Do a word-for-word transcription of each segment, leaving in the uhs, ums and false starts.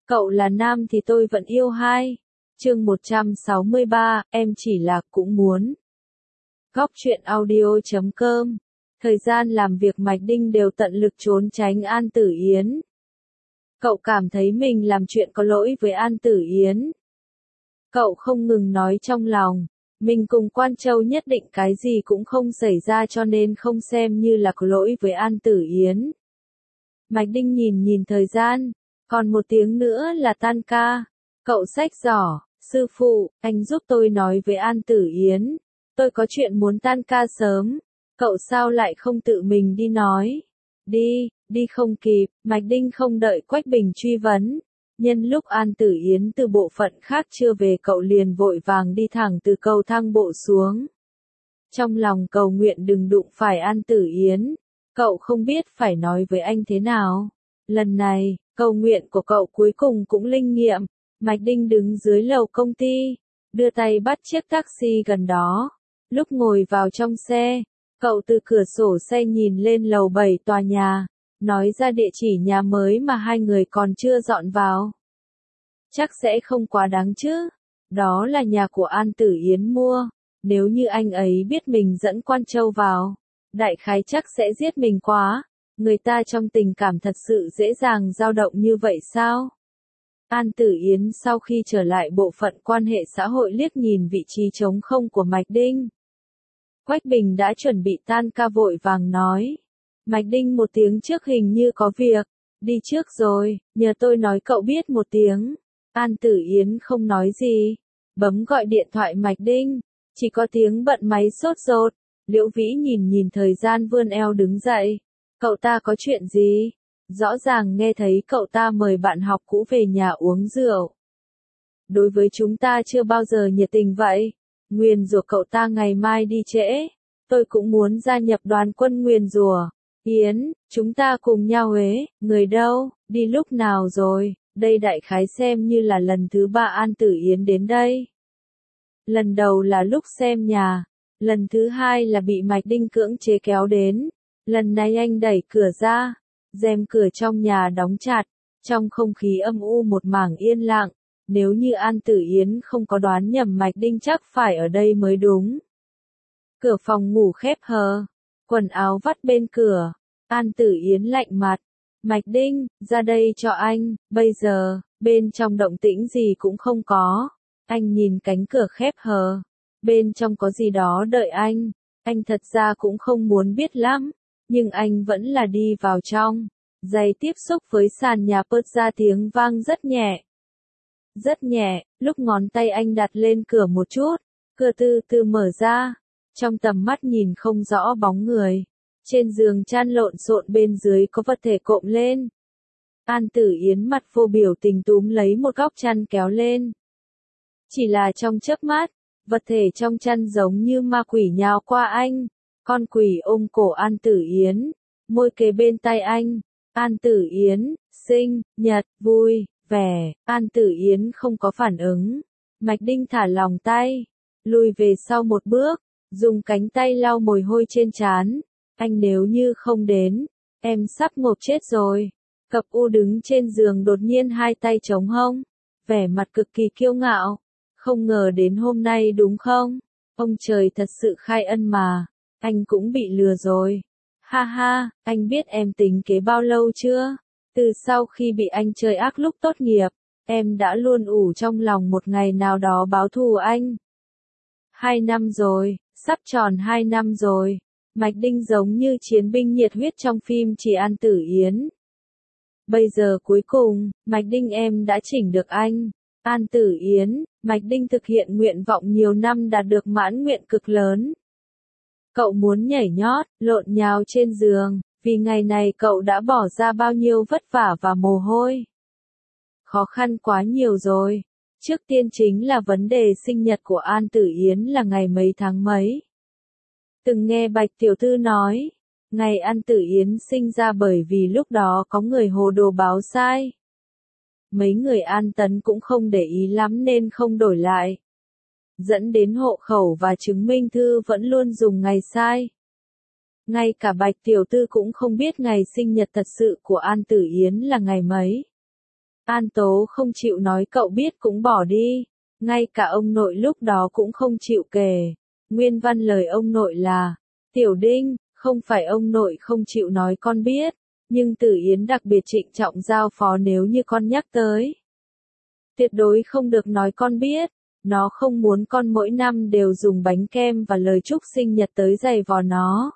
Cậu là nam thì tôi vẫn yêu hai. Chương một trăm sáu mươi ba, em chỉ là cũng muốn. Góc truyện audio chấm com. Thời gian làm việc Mạch Đinh đều tận lực trốn tránh An Tử Yến. Cậu cảm thấy mình làm chuyện có lỗi với An Tử Yến. Cậu không ngừng nói trong lòng, mình cùng Quan Châu nhất định cái gì cũng không xảy ra cho nên không xem như là có lỗi với An Tử Yến. Mạch Đinh nhìn nhìn thời gian, còn một tiếng nữa là tan ca. Cậu xách giỏ, sư phụ, anh giúp tôi nói với An Tử Yến. Tôi có chuyện muốn tan ca sớm. Cậu sao lại không tự mình đi nói? Đi, đi không kịp, Mạch Đinh không đợi Quách Bình truy vấn. Nhân lúc An Tử Yến từ bộ phận khác chưa về cậu liền vội vàng đi thẳng từ cầu thang bộ xuống. Trong lòng cầu nguyện đừng đụng phải An Tử Yến. Cậu không biết phải nói với anh thế nào. Lần này, cầu nguyện của cậu cuối cùng cũng linh nghiệm. Mạch Đinh đứng dưới lầu công ty, đưa tay bắt chiếc taxi gần đó. Lúc ngồi vào trong xe, cậu từ cửa sổ xe nhìn lên lầu bảy tòa nhà, nói ra địa chỉ nhà mới mà hai người còn chưa dọn vào. Chắc sẽ không quá đáng chứ. Đó là nhà của An Tử Yến mua. Nếu như anh ấy biết mình dẫn Quan Châu vào, đại khái chắc sẽ giết mình quá. Người ta trong tình cảm thật sự dễ dàng dao động như vậy sao? An Tử Yến sau khi trở lại bộ phận quan hệ xã hội liếc nhìn vị trí trống không của Mạch Đinh. Quách Bình đã chuẩn bị tan ca vội vàng nói. Mạch Đinh một tiếng trước hình như có việc. Đi trước rồi, nhờ tôi nói cậu biết một tiếng. An Tử Yến không nói gì. Bấm gọi điện thoại Mạch Đinh. Chỉ có tiếng bận máy sốt ruột. Liễu Vĩ nhìn nhìn thời gian vươn eo đứng dậy. Cậu ta có chuyện gì? Rõ ràng nghe thấy cậu ta mời bạn học cũ về nhà uống rượu. Đối với chúng ta chưa bao giờ nhiệt tình vậy. Nguyền rủa cậu ta ngày mai đi trễ. Tôi cũng muốn gia nhập đoàn quân nguyền rủa. Yến, chúng ta cùng nhau ế, người đâu, đi lúc nào rồi, đây đại khái xem như là lần thứ ba An Tử Yến đến đây. Lần đầu là lúc xem nhà, lần thứ hai là bị Mạch Đinh cưỡng chế kéo đến, lần này anh đẩy cửa ra, rèm cửa trong nhà đóng chặt, trong không khí âm u một mảng yên lặng, nếu như An Tử Yến không có đoán nhầm Mạch Đinh chắc phải ở đây mới đúng. Cửa phòng ngủ khép hờ, quần áo vắt bên cửa, An Tử Yến lạnh mặt, Mạch Đinh, ra đây cho anh, bây giờ, bên trong động tĩnh gì cũng không có, anh nhìn cánh cửa khép hờ, bên trong có gì đó đợi anh, anh thật ra cũng không muốn biết lắm, nhưng anh vẫn là đi vào trong, giày tiếp xúc với sàn nhà pớt ra tiếng vang rất nhẹ. Rất nhẹ, lúc ngón tay anh đặt lên cửa một chút, cửa từ từ mở ra, trong tầm mắt nhìn không rõ bóng người. Trên giường chăn lộn xộn bên dưới có vật thể cộm lên. An Tử Yến mặt vô biểu tình túm lấy một góc chăn kéo lên. Chỉ là trong chớp mắt, vật thể trong chăn giống như ma quỷ nhào qua anh. Con quỷ ôm cổ An Tử Yến, môi kề bên tai anh. An Tử Yến, sinh, nhật, vui, vẻ. An Tử Yến không có phản ứng. Mạch Đinh thả lòng tay, lùi về sau một bước, dùng cánh tay lau mồ hôi trên trán. Anh nếu như không đến, em sắp ngộp chết rồi. Cập U đứng trên giường đột nhiên hai tay chống hông, vẻ mặt cực kỳ kiêu ngạo. Không ngờ đến hôm nay đúng không? Ông trời thật sự khai ân mà. Anh cũng bị lừa rồi. Ha ha, anh biết em tính kế bao lâu chưa? Từ sau khi bị anh chơi ác lúc tốt nghiệp, em đã luôn ủ trong lòng một ngày nào đó báo thù anh. Hai năm rồi, sắp tròn hai năm rồi. Mạch Đinh giống như chiến binh nhiệt huyết trong phim Chỉ An Tử Yến. Bây giờ cuối cùng, Mạch Đinh em đã chỉnh được anh. An Tử Yến, Mạch Đinh thực hiện nguyện vọng nhiều năm đạt được mãn nguyện cực lớn. Cậu muốn nhảy nhót, lộn nhào trên giường, vì ngày này cậu đã bỏ ra bao nhiêu vất vả và mồ hôi. Khó khăn quá nhiều rồi. Trước tiên chính là vấn đề sinh nhật của An Tử Yến là ngày mấy tháng mấy. Từng nghe Bạch Tiểu Thư nói, ngày An Tử Yến sinh ra bởi vì lúc đó có người hồ đồ báo sai. Mấy người An Tấn cũng không để ý lắm nên không đổi lại. Dẫn đến hộ khẩu và chứng minh thư vẫn luôn dùng ngày sai. Ngay cả Bạch Tiểu Thư cũng không biết ngày sinh nhật thật sự của An Tử Yến là ngày mấy. An Tố không chịu nói cậu biết cũng bỏ đi. Ngay cả ông nội lúc đó cũng không chịu kể. Nguyên văn lời ông nội là, Tiểu Đinh, không phải ông nội không chịu nói con biết, nhưng Tử Yến đặc biệt trịnh trọng giao phó nếu như con nhắc tới. Tuyệt đối không được nói con biết, nó không muốn con mỗi năm đều dùng bánh kem và lời chúc sinh nhật tới giày vò nó.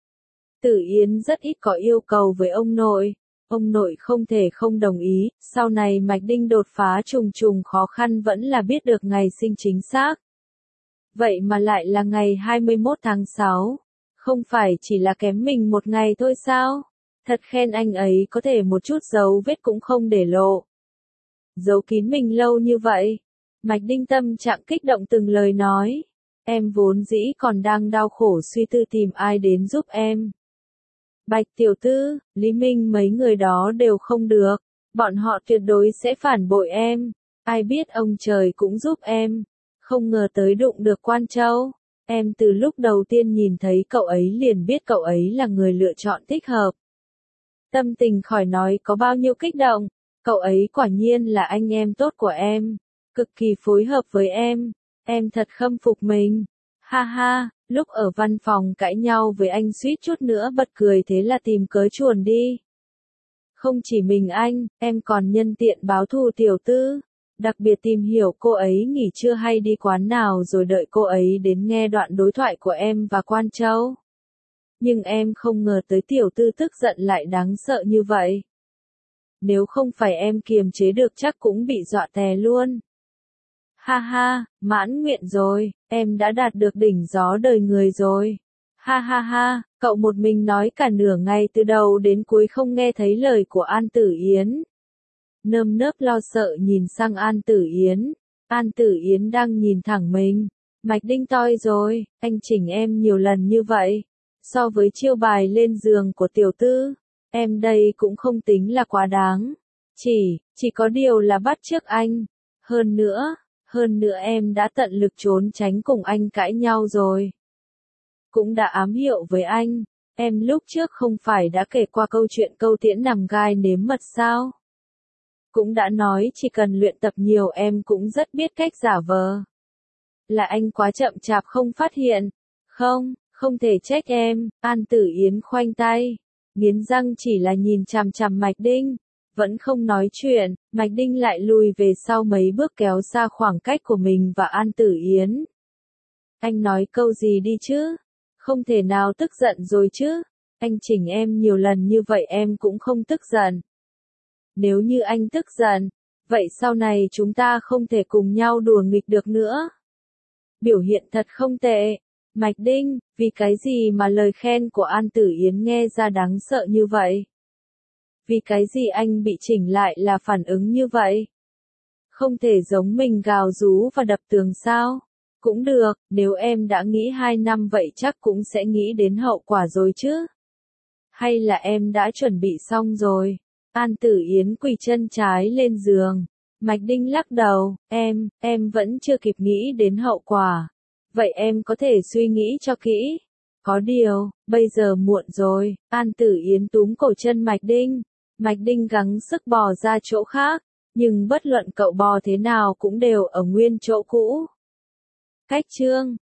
Tử Yến rất ít có yêu cầu với ông nội. Ông nội không thể không đồng ý, sau này Mạch Đinh đột phá trùng trùng khó khăn vẫn là biết được ngày sinh chính xác. Vậy mà lại là ngày hai mươi mốt tháng sáu, không phải chỉ là kém mình một ngày thôi sao? Thật khen anh ấy có thể một chút dấu vết cũng không để lộ. Giấu kín mình lâu như vậy. Mạch Đinh tâm trạng kích động từng lời nói. Em vốn dĩ còn đang đau khổ suy tư tìm ai đến giúp em. Bạch tiểu thư, Lý Minh mấy người đó đều không được. Bọn họ tuyệt đối sẽ phản bội em. Ai biết ông trời cũng giúp em. Không ngờ tới đụng được Quan Châu. Em từ lúc đầu tiên nhìn thấy cậu ấy liền biết cậu ấy là người lựa chọn thích hợp. Tâm tình khỏi nói có bao nhiêu kích động. Cậu ấy quả nhiên là anh em tốt của em. Cực kỳ phối hợp với em. Em thật khâm phục mình. Ha ha, lúc ở văn phòng cãi nhau với anh suýt chút nữa bật cười thế là tìm cớ chuồn đi. Không chỉ mình anh, em còn nhân tiện báo thù tiểu tư. Đặc biệt tìm hiểu cô ấy nghỉ trưa hay đi quán nào rồi đợi cô ấy đến nghe đoạn đối thoại của em và Quan Châu. Nhưng em không ngờ tới tiểu tư tức giận lại đáng sợ như vậy. Nếu không phải em kiềm chế được chắc cũng bị dọa tè luôn. Ha ha, mãn nguyện rồi, em đã đạt được đỉnh gió đời người rồi. Ha ha ha, cậu một mình nói cả nửa ngày từ đầu đến cuối không nghe thấy lời của An Tử Yến. Nơm nớp lo sợ nhìn sang An Tử Yến. An Tử Yến đang nhìn thẳng mình. Mạch Đinh toi rồi, anh chỉnh em nhiều lần như vậy. So với chiêu bài lên giường của tiểu tư, em đây cũng không tính là quá đáng. Chỉ, chỉ có điều là bắt chước anh. Hơn nữa, hơn nữa em đã tận lực trốn tránh cùng anh cãi nhau rồi. Cũng đã ám hiệu với anh. Em lúc trước không phải đã kể qua câu chuyện câu tiễn nằm gai nếm mật sao? Cũng đã nói chỉ cần luyện tập nhiều em cũng rất biết cách giả vờ. Là anh quá chậm chạp không phát hiện. Không, không thể trách em. An Tử Yến khoanh tay. Nghiến răng chỉ là nhìn chằm chằm Mạch Đinh. Vẫn không nói chuyện, Mạch Đinh lại lùi về sau mấy bước kéo xa khoảng cách của mình và An Tử Yến. Anh nói câu gì đi chứ? Không thể nào tức giận rồi chứ? Anh chỉnh em nhiều lần như vậy em cũng không tức giận. Nếu như anh tức giận, vậy sau này chúng ta không thể cùng nhau đùa nghịch được nữa. Biểu hiện thật không tệ. Mạch Đinh, vì cái gì mà lời khen của An Tử Yến nghe ra đáng sợ như vậy? Vì cái gì anh bị chỉnh lại là phản ứng như vậy? Không thể giống mình gào rú và đập tường sao? Cũng được, nếu em đã nghĩ hai năm vậy chắc cũng sẽ nghĩ đến hậu quả rồi chứ? Hay là em đã chuẩn bị xong rồi? An Tử Yến quỳ chân trái lên giường. Mạch Đinh lắc đầu, em, em vẫn chưa kịp nghĩ đến hậu quả. Vậy em có thể suy nghĩ cho kỹ. Có điều, bây giờ muộn rồi. An Tử Yến túm cổ chân Mạch Đinh. Mạch Đinh gắng sức bò ra chỗ khác. Nhưng bất luận cậu bò thế nào cũng đều ở nguyên chỗ cũ. Cách chương